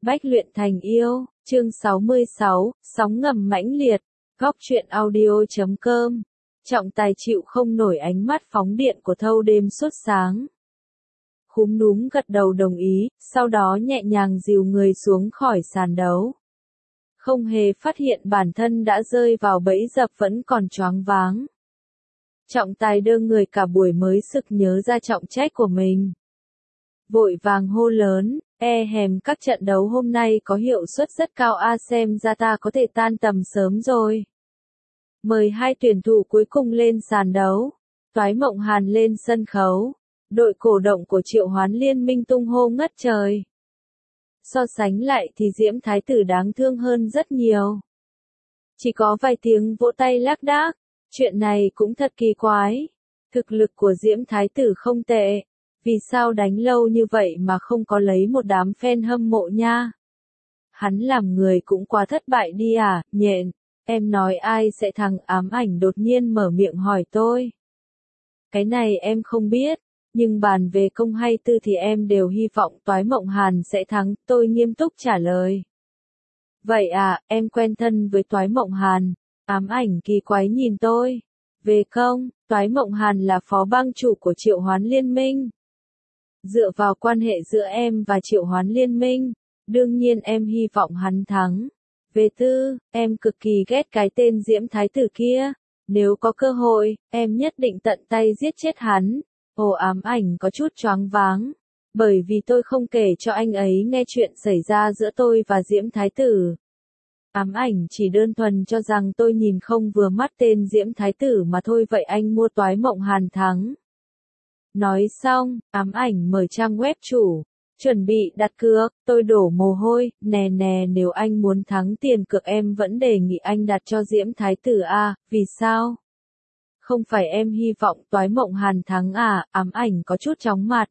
Bách luyện thành yêu, chương 66, sóng ngầm mãnh liệt, góc truyện audio.com. Trọng tài chịu không nổi ánh mắt phóng điện của thâu đêm suốt sáng. Khúm núm gật đầu đồng ý, sau đó nhẹ nhàng dìu người xuống khỏi sàn đấu. Không hề phát hiện bản thân đã rơi vào bẫy dập vẫn còn choáng váng. Trọng tài đơ người cả buổi mới sực nhớ ra trọng trách của mình. Vội vàng hô lớn, các trận đấu hôm nay có hiệu suất rất cao xem ra ta có thể tan tầm sớm rồi. Mời hai tuyển thủ cuối cùng lên sàn đấu. Toái Mộng Hàn lên sân khấu. Đội cổ động của Triệu Hoán Liên Minh tung hô ngất trời. So sánh lại thì Diễm Thái Tử đáng thương hơn rất nhiều. Chỉ có vài tiếng vỗ tay lác đác. Chuyện này cũng thật kỳ quái. Thực lực của Diễm Thái Tử không tệ. Vì sao đánh lâu như vậy mà không có lấy một đám fan hâm mộ nha? Hắn làm người cũng quá thất bại đi à, nhện. Em nói ai sẽ thắng? Ám Ảnh đột nhiên mở miệng hỏi tôi. Cái này em không biết, nhưng bàn về công hay tư thì em đều hy vọng Toái Mộng Hàn sẽ thắng, tôi nghiêm túc trả lời. Vậy à, em quen thân với Toái Mộng Hàn. Ám Ảnh kỳ quái nhìn tôi. Về công, Toái Mộng Hàn là phó bang chủ của Triệu Hoán Liên Minh. Dựa vào quan hệ giữa em và Triệu Hoán Liên Minh, đương nhiên em hy vọng hắn thắng. Về tư, em cực kỳ ghét cái tên Diễm Thái Tử kia. Nếu có cơ hội, em nhất định tận tay giết chết hắn. Ồ, Ám Ảnh có chút choáng váng. Bởi vì tôi không kể cho anh ấy nghe chuyện xảy ra giữa tôi và Diễm Thái Tử. Ám Ảnh chỉ đơn thuần cho rằng tôi nhìn không vừa mắt tên Diễm Thái Tử mà thôi, vậy anh mua Toái Mộng Hàn thắng. Nói xong, Ám Ảnh mở trang web chủ, chuẩn bị đặt cược, tôi đổ mồ hôi, nè nếu anh muốn thắng tiền cược em vẫn đề nghị anh đặt cho Diễm Thái Tử à, vì sao? Không phải em hy vọng Toái Mộng Hàn thắng à? Ám Ảnh có chút chóng mặt.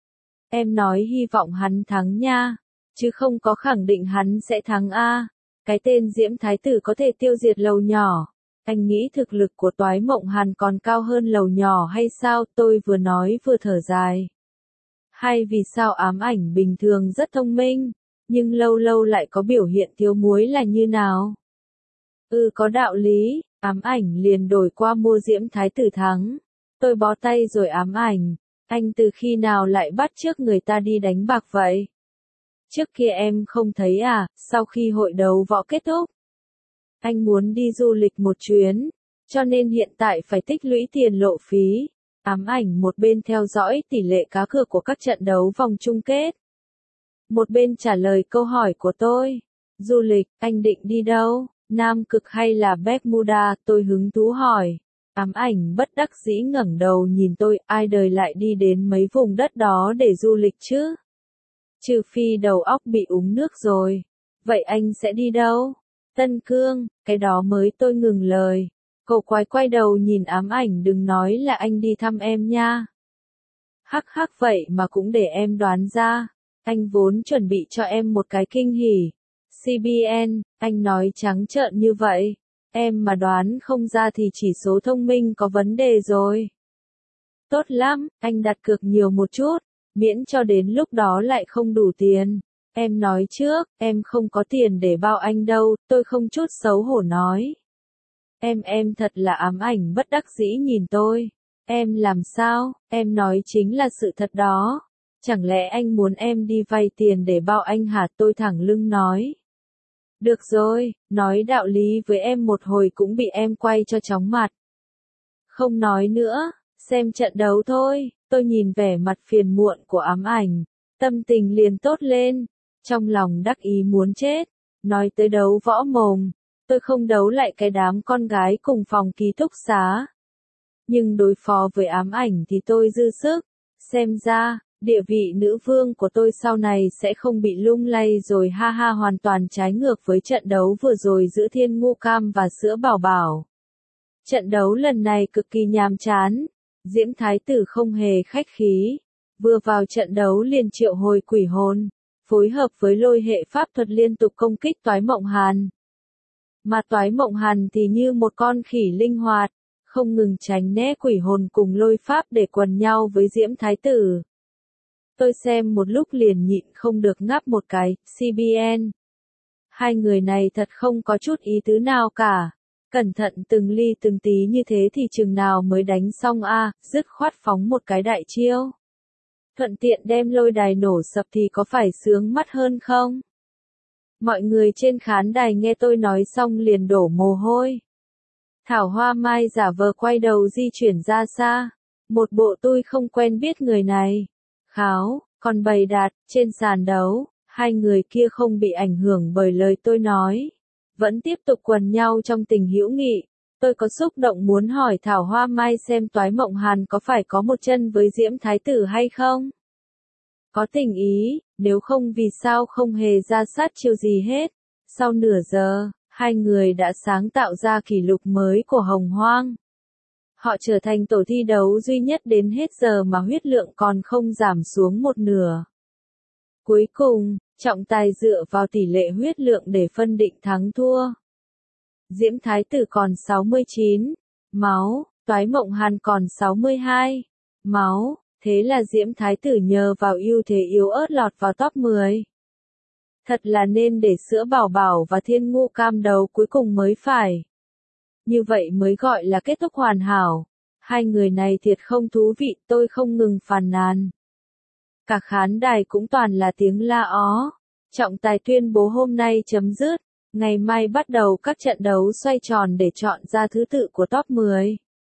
Em nói hy vọng hắn thắng nha, chứ không có khẳng định hắn sẽ thắng à. Cái tên Diễm Thái Tử có thể tiêu diệt lầu nhỏ. Anh nghĩ thực lực của Toái Mộng Hàn còn cao hơn lầu nhỏ hay sao? Tôi vừa nói vừa thở dài. Hay vì sao Ám Ảnh bình thường rất thông minh, nhưng lâu lâu lại có biểu hiện thiếu muối là như nào? Có đạo lý, Ám Ảnh liền đổi qua mua Diễm Thái Tử thắng. Tôi bó tay rồi. Ám Ảnh, anh từ khi nào lại bắt chước người ta đi đánh bạc vậy? Trước kia em không thấy à, sau khi hội đấu võ kết thúc. Anh muốn đi du lịch một chuyến, cho nên hiện tại phải tích lũy tiền lộ phí. Ám Ảnh một bên theo dõi tỷ lệ cá cược của các trận đấu vòng chung kết, một bên trả lời câu hỏi của tôi. Du lịch, anh định đi đâu? Nam Cực hay là Bermuda? Tôi hứng thú hỏi. Ám Ảnh bất đắc dĩ ngẩng đầu nhìn tôi, ai đời lại đi đến mấy vùng đất đó để du lịch chứ? Trừ phi đầu óc bị uống nước rồi. Vậy anh sẽ đi đâu? Tân Cương, cái đó mới. Tôi ngừng lời. Cậu quay đầu nhìn Ám Ảnh, đừng nói là anh đi thăm em nha. Hắc vậy mà cũng để em đoán ra. Anh vốn chuẩn bị cho em một cái kinh hỉ. CBN, anh nói trắng trợn như vậy. Em mà đoán không ra thì chỉ số thông minh có vấn đề rồi. Tốt lắm, anh đặt cược nhiều một chút, miễn cho đến lúc đó lại không đủ tiền. Em nói trước, em không có tiền để bao anh đâu, tôi không chút xấu hổ nói. Em thật là. Ám Ảnh bất đắc dĩ nhìn tôi. Em làm sao? Em nói chính là sự thật đó. Chẳng lẽ anh muốn em đi vay tiền để bao anh hả? Tôi thẳng lưng nói. Được rồi, nói đạo lý với em một hồi cũng bị em quay cho chóng mặt. Không nói nữa, xem trận đấu thôi. Tôi nhìn vẻ mặt phiền muộn của Ám Ảnh, tâm tình liền tốt lên, trong lòng đắc ý muốn chết. Nói tới đấu võ mồm, tôi không đấu lại cái đám con gái cùng phòng ký túc xá. Nhưng đối phó với Ám Ảnh thì tôi dư sức. Xem ra, địa vị nữ vương của tôi sau này sẽ không bị lung lay rồi, ha, hoàn toàn trái ngược với trận đấu vừa rồi giữa Thiên Ngu Cam và Sữa Bảo Bảo. Trận đấu lần này cực kỳ nhàm chán. Diễm Thái Tử không hề khách khí. Vừa vào trận đấu liền triệu hồi quỷ hồn, phối hợp với lôi hệ pháp thuật liên tục công kích Toái Mộng Hàn. Mà Toái Mộng Hàn thì như một con khỉ linh hoạt, không ngừng tránh né quỷ hồn cùng lôi pháp để quần nhau với Diễm Thái Tử. Tôi xem một lúc liền nhịn không được ngáp một cái, CBN. Hai người này thật không có chút ý tứ nào cả. Cẩn thận từng ly từng tí như thế thì chừng nào mới đánh xong a, dứt khoát phóng một cái đại chiêu. Thuận tiện đem lôi đài nổ sập thì có phải sướng mắt hơn không? Mọi người trên khán đài nghe tôi nói xong liền đổ mồ hôi. Thảo Hoa Mai giả vờ quay đầu di chuyển ra xa. Một bộ tôi không quen biết người này. Kháo, còn bày đạt, trên sàn đấu, hai người kia không bị ảnh hưởng bởi lời tôi nói. Vẫn tiếp tục quần nhau trong tình hữu nghị. Tôi có xúc động muốn hỏi Thảo Hoa Mai xem Toái Mộng Hàn có phải có một chân với Diễm Thái Tử hay không? Có tình ý, nếu không vì sao không hề ra sát chiêu gì hết. Sau nửa giờ, hai người đã sáng tạo ra kỷ lục mới của Hồng Hoang. Họ trở thành tổ thi đấu duy nhất đến hết giờ mà huyết lượng còn không giảm xuống một nửa. Cuối cùng, trọng tài dựa vào tỷ lệ huyết lượng để phân định thắng thua. Diễm Thái Tử còn 69 máu, Toái Mộng Hàn còn 62 máu, thế là Diễm Thái Tử nhờ vào ưu thế yếu ớt lọt vào top 10. Thật là nên để Sữa Bảo Bảo và Thiên Ngũ Cam đấu cuối cùng mới phải. Như vậy mới gọi là kết thúc hoàn hảo. Hai người này thiệt không thú vị, tôi không ngừng phàn nàn. Cả khán đài cũng toàn là tiếng la ó. Trọng tài tuyên bố hôm nay chấm dứt, ngày mai bắt đầu các trận đấu xoay tròn để chọn ra thứ tự của top 10.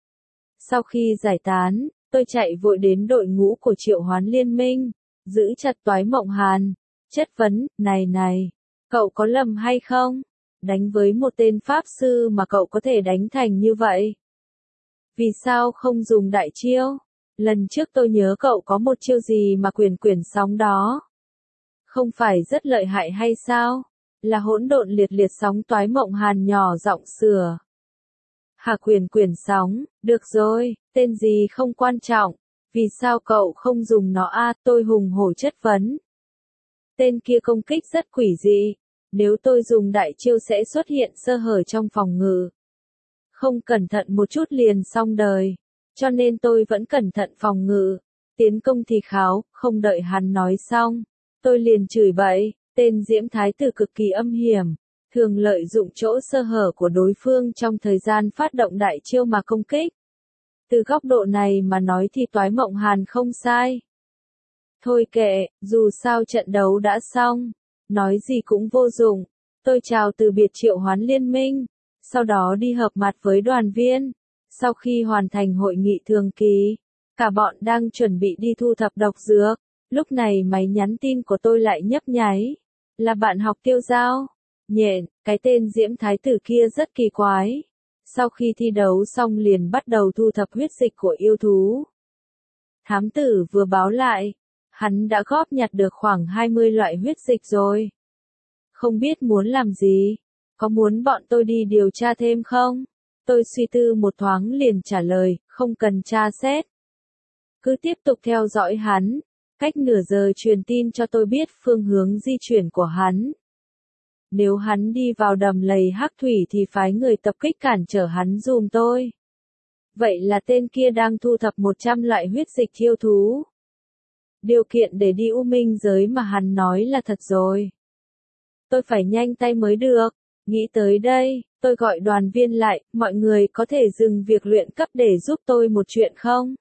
Sau khi giải tán, tôi chạy vội đến đội ngũ của Triệu Hoán Liên Minh, giữ chặt Toái Mộng Hàn, chất vấn, này, cậu có lầm hay không? Đánh với một tên pháp sư mà cậu có thể đánh thành như vậy. Vì sao không dùng đại chiêu? Lần trước tôi nhớ cậu có một chiêu gì mà quyển sóng đó. Không phải rất lợi hại hay sao? Là hỗn độn liệt liệt sóng. Toái Mộng Hàn nhỏ giọng sửa. Hả, quyển sóng, được rồi, tên gì không quan trọng. Vì sao cậu không dùng nó a? Tôi hùng hổ chất vấn. Tên kia công kích rất quỷ dị. Nếu tôi dùng đại chiêu sẽ xuất hiện sơ hở trong phòng ngự. Không cẩn thận một chút liền xong đời. Cho nên tôi vẫn cẩn thận phòng ngự. Tiến công thì kháo, không đợi hắn nói xong. Tôi liền chửi bậy, tên Diễm Thái Tử cực kỳ âm hiểm. Thường lợi dụng chỗ sơ hở của đối phương trong thời gian phát động đại chiêu mà công kích. Từ góc độ này mà nói thì Toái Mộng Hàn không sai. Thôi kệ, dù sao trận đấu đã xong. Nói gì cũng vô dụng. Tôi chào từ biệt Triệu Hoán Liên Minh. Sau đó đi họp mặt với đoàn viên. Sau khi hoàn thành hội nghị thường kỳ, cả bọn đang chuẩn bị đi thu thập độc dược. Lúc này máy nhắn tin của tôi lại nhấp nháy. Là bạn học Tiêu Giao. Nhện, cái tên Diễm Thái Tử kia rất kỳ quái. Sau khi thi đấu xong liền bắt đầu thu thập huyết dịch của yêu thú. Thám tử vừa báo lại, hắn đã góp nhặt được khoảng 20 loại huyết dịch rồi. Không biết muốn làm gì, có muốn bọn tôi đi điều tra thêm không? Tôi suy tư một thoáng liền trả lời, không cần tra xét. Cứ tiếp tục theo dõi hắn, cách nửa giờ truyền tin cho tôi biết phương hướng di chuyển của hắn. Nếu hắn đi vào đầm lầy Hắc Thủy thì phái người tập kích cản trở hắn giùm tôi. Vậy là tên kia đang thu thập 100 loại huyết dịch yêu thú. Điều kiện để đi U Minh giới mà hắn nói là thật rồi. Tôi phải nhanh tay mới được. Nghĩ tới đây, tôi gọi đoàn viên lại, mọi người có thể dừng việc luyện cấp để giúp tôi một chuyện không?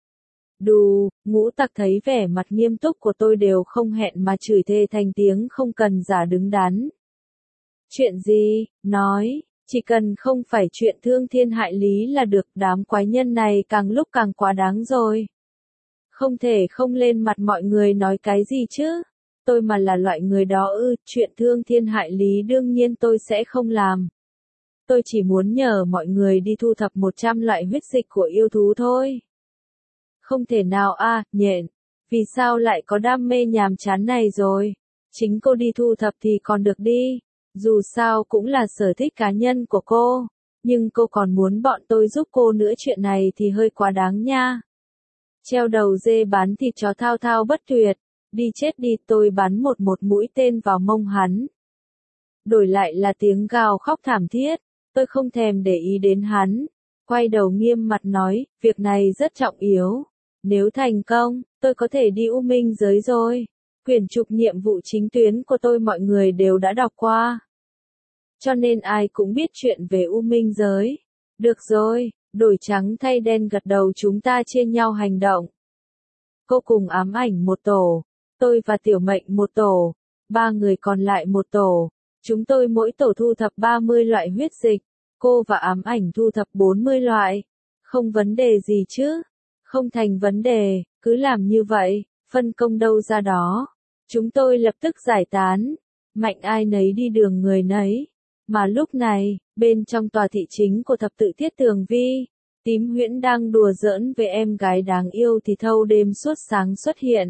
Đù, Ngũ Tặc thấy vẻ mặt nghiêm túc của tôi đều không hẹn mà chửi thề thành tiếng không cần giả đứng đắn. Chuyện gì? Nói, chỉ cần không phải chuyện thương thiên hại lý là được, đám quái nhân này càng lúc càng quá đáng rồi. Không thể không lên mặt mọi người nói cái gì chứ? Tôi mà là loại người đó chuyện thương thiên hại lý đương nhiên tôi sẽ không làm. Tôi chỉ muốn nhờ mọi người đi thu thập 100 loại huyết dịch của yêu thú thôi. Không thể nào Nhện. Vì sao lại có đam mê nhàm chán này rồi? Chính cô đi thu thập thì còn được đi. Dù sao cũng là sở thích cá nhân của cô. Nhưng cô còn muốn bọn tôi giúp cô nữa, chuyện này thì hơi quá đáng nha. Treo đầu dê bán thịt chó thao thao bất tuyệt. Đi chết đi, tôi bắn một mũi tên vào mông hắn. Đổi lại là tiếng gào khóc thảm thiết. Tôi không thèm để ý đến hắn. Quay đầu nghiêm mặt nói, việc này rất trọng yếu. Nếu thành công, tôi có thể đi U Minh giới rồi. Quyển trục nhiệm vụ chính tuyến của tôi mọi người đều đã đọc qua. Cho nên ai cũng biết chuyện về U Minh giới. Được rồi, đổi trắng thay đen gật đầu chúng ta chia nhau hành động. Cô cùng ám ảnh một tổ, tôi và tiểu mệnh một tổ, 3 người còn lại một tổ. Chúng tôi mỗi tổ thu thập 30 loại huyết dịch, cô và ám ảnh thu thập 40 loại. Không vấn đề gì chứ? Không thành vấn đề, cứ làm như vậy, phân công đâu ra đó. Chúng tôi lập tức giải tán, mạnh ai nấy đi đường người nấy. Mà lúc này, bên trong tòa thị chính của thập tự Thiết Tường Vi, Tím Huyễn đang đùa giỡn với em gái đáng yêu thì thâu đêm suốt sáng xuất hiện.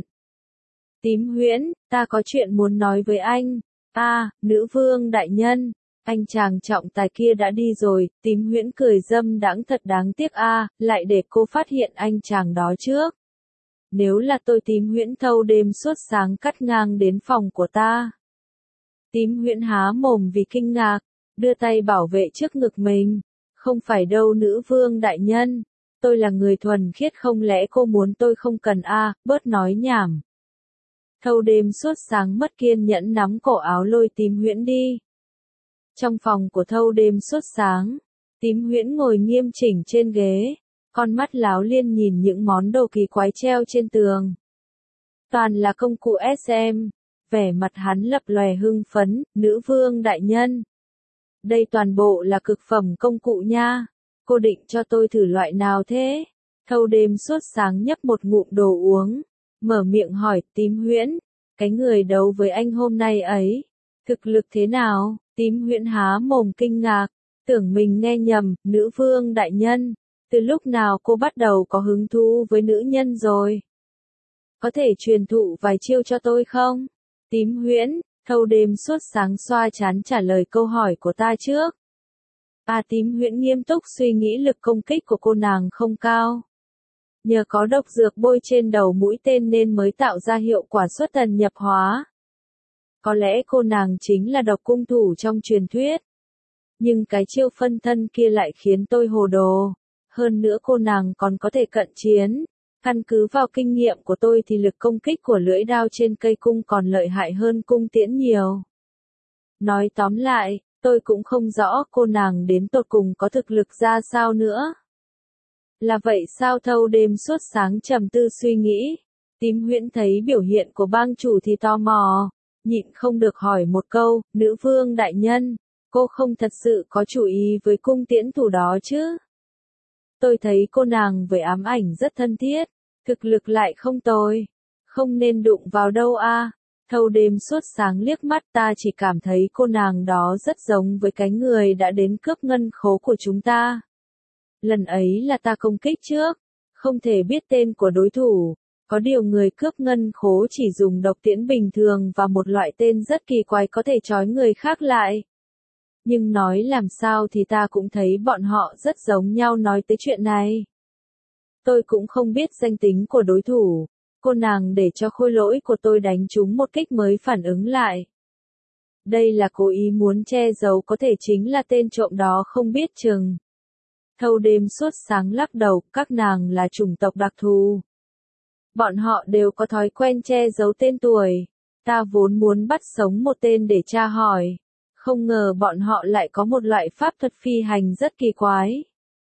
Tím Huyễn, ta có chuyện muốn nói với anh. Nữ vương đại nhân, anh chàng trọng tài kia đã đi rồi. Tím Huyễn cười dâm đãng thật đáng tiếc lại để cô phát hiện anh chàng đó trước. Nếu là tôi Tím Huyễn thâu đêm suốt sáng cắt ngang đến phòng của ta. Tím Huyễn há mồm vì kinh ngạc, đưa tay bảo vệ trước ngực mình. Không phải đâu nữ vương đại nhân, tôi là người thuần khiết không lẽ cô muốn tôi không cần bớt nói nhảm. Thâu đêm suốt sáng mất kiên nhẫn nắm cổ áo lôi Tím Huyễn đi. Trong phòng của thâu đêm suốt sáng, Tím Huyễn ngồi nghiêm chỉnh trên ghế, con mắt láo liên nhìn những món đồ kỳ quái treo trên tường. Toàn là công cụ SM, vẻ mặt hắn lập lòe hưng phấn, nữ vương đại nhân. Đây toàn bộ là cực phẩm công cụ nha, cô định cho tôi thử loại nào thế? Thâu đêm suốt sáng nhấp một ngụm đồ uống, mở miệng hỏi Tím Huyễn, cái người đấu với anh hôm nay ấy, thực lực thế nào? Tím Huyễn há mồm kinh ngạc, tưởng mình nghe nhầm, nữ vương đại nhân, từ lúc nào cô bắt đầu có hứng thú với nữ nhân rồi? Có thể truyền thụ vài chiêu cho tôi không? Tím Huyễn, thâu đêm suốt sáng xoa trán trả lời câu hỏi của ta trước. Tím Huyễn nghiêm túc suy nghĩ lực công kích của cô nàng không cao. Nhờ có độc dược bôi trên đầu mũi tên nên mới tạo ra hiệu quả xuất thần nhập hóa. Có lẽ cô nàng chính là độc cung thủ trong truyền thuyết. Nhưng cái chiêu phân thân kia lại khiến tôi hồ đồ. Hơn nữa cô nàng còn có thể cận chiến. Căn cứ vào kinh nghiệm của tôi thì lực công kích của lưỡi đao trên cây cung còn lợi hại hơn cung tiễn nhiều. Nói tóm lại, tôi cũng không rõ cô nàng đến tột cùng có thực lực ra sao nữa. Là vậy sao thâu đêm suốt sáng trầm tư suy nghĩ. Tím Huyễn thấy biểu hiện của bang chủ thì tò mò, nhịn không được hỏi một câu, nữ vương đại nhân, cô không thật sự có chủ ý với cung tiễn thủ đó chứ? Tôi thấy cô nàng với ám ảnh rất thân thiết, thực lực lại không tồi, không nên đụng vào đâu Thâu đêm suốt sáng liếc mắt ta chỉ cảm thấy cô nàng đó rất giống với cái người đã đến cướp ngân khố của chúng ta. Lần ấy là ta công kích trước, không thể biết tên của đối thủ, có điều người cướp ngân khố chỉ dùng độc tiễn bình thường và một loại tên rất kỳ quái có thể trói người khác lại. Nhưng nói làm sao thì ta cũng thấy bọn họ rất giống nhau nói tới chuyện này. Tôi cũng không biết danh tính của đối thủ, cô nàng để cho khôi lỗi của tôi đánh trúng một kích mới phản ứng lại. Đây là cố ý muốn che giấu có thể chính là tên trộm đó không biết chừng. Thâu đêm suốt sáng lắc đầu, các nàng là chủng tộc đặc thù. Bọn họ đều có thói quen che giấu tên tuổi. Ta vốn muốn bắt sống một tên để tra hỏi. Không ngờ bọn họ lại có một loại pháp thuật phi hành rất kỳ quái.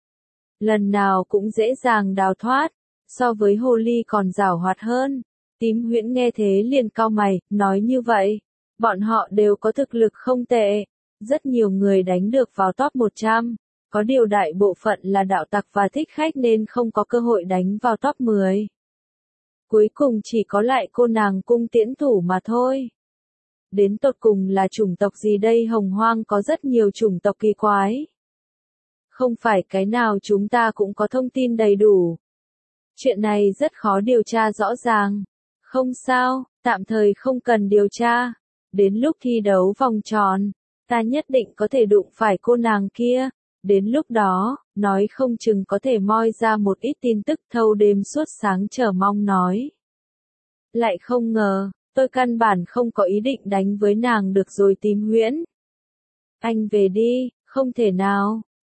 Lần nào cũng dễ dàng đào thoát, so với hồ ly còn giảo hoạt hơn. Tím Huyễn nghe thế liền cau mày, nói như vậy. Bọn họ đều có thực lực không tệ. Rất nhiều người đánh được vào top 100. Có điều đại bộ phận là đạo tặc và thích khách nên không có cơ hội đánh vào top 10. Cuối cùng chỉ có lại cô nàng cung tiễn thủ mà thôi. Đến tột cùng là chủng tộc gì đây? Hồng Hoang có rất nhiều chủng tộc kỳ quái. Không phải cái nào chúng ta cũng có thông tin đầy đủ. Chuyện này rất khó điều tra rõ ràng. Không sao, tạm thời không cần điều tra. Đến lúc thi đấu vòng tròn, ta nhất định có thể đụng phải cô nàng kia. Đến lúc đó, nói không chừng có thể moi ra một ít tin tức. Thâu đêm suốt sáng chờ mong nói. Lại không ngờ, tôi căn bản không có ý định đánh với nàng được rồi Tím Huyễn. Anh về đi, không thể nào.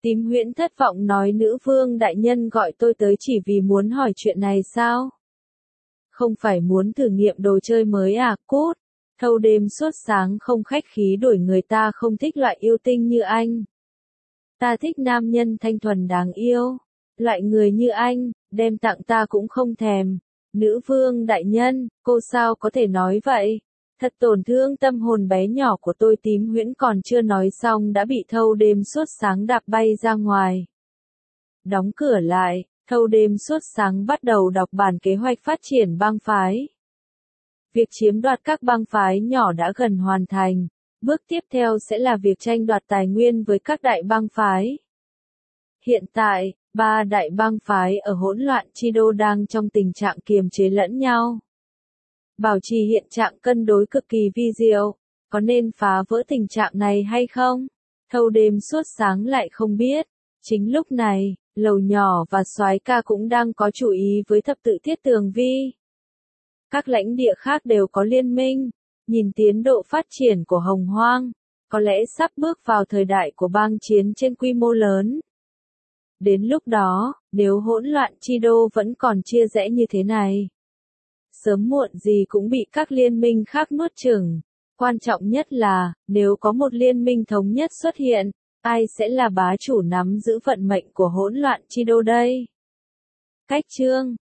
Tím Huyễn thất vọng nói nữ vương đại nhân gọi tôi tới chỉ vì muốn hỏi chuyện này sao? Không phải muốn thử nghiệm đồ chơi mới à, cút. Thâu đêm suốt sáng không khách khí đuổi người ta không thích loại yêu tinh như anh. Ta thích nam nhân thanh thuần đáng yêu. Loại người như anh, đem tặng ta cũng không thèm. Nữ vương đại nhân, cô sao có thể nói vậy? Thật tổn thương tâm hồn bé nhỏ của tôi. Tím Huyễn còn chưa nói xong đã bị thâu đêm suốt sáng đạp bay ra ngoài. Đóng cửa lại, thâu đêm suốt sáng bắt đầu đọc bản kế hoạch phát triển bang phái. Việc chiếm đoạt các bang phái nhỏ đã gần hoàn thành. Bước tiếp theo sẽ là việc tranh đoạt tài nguyên với các đại bang phái. Hiện tại, 3 đại bang phái ở hỗn loạn chi đô đang trong tình trạng kiềm chế lẫn nhau. Bảo trì hiện trạng cân đối cực kỳ vi diệu, có nên phá vỡ tình trạng này hay không? Thâu đêm suốt sáng lại không biết. Chính lúc này, Lầu Nhỏ và Soái Ca cũng đang có chú ý với thập tự thiết tường vi. Các lãnh địa khác đều có liên minh, nhìn tiến độ phát triển của Hồng Hoang, có lẽ sắp bước vào thời đại của bang chiến trên quy mô lớn. Đến lúc đó, nếu hỗn loạn chi đô vẫn còn chia rẽ như thế này, sớm muộn gì cũng bị các liên minh khác nuốt chửng. Quan trọng nhất là, nếu có một liên minh thống nhất xuất hiện, ai sẽ là bá chủ nắm giữ vận mệnh của hỗn loạn chi đô đây? Cách chương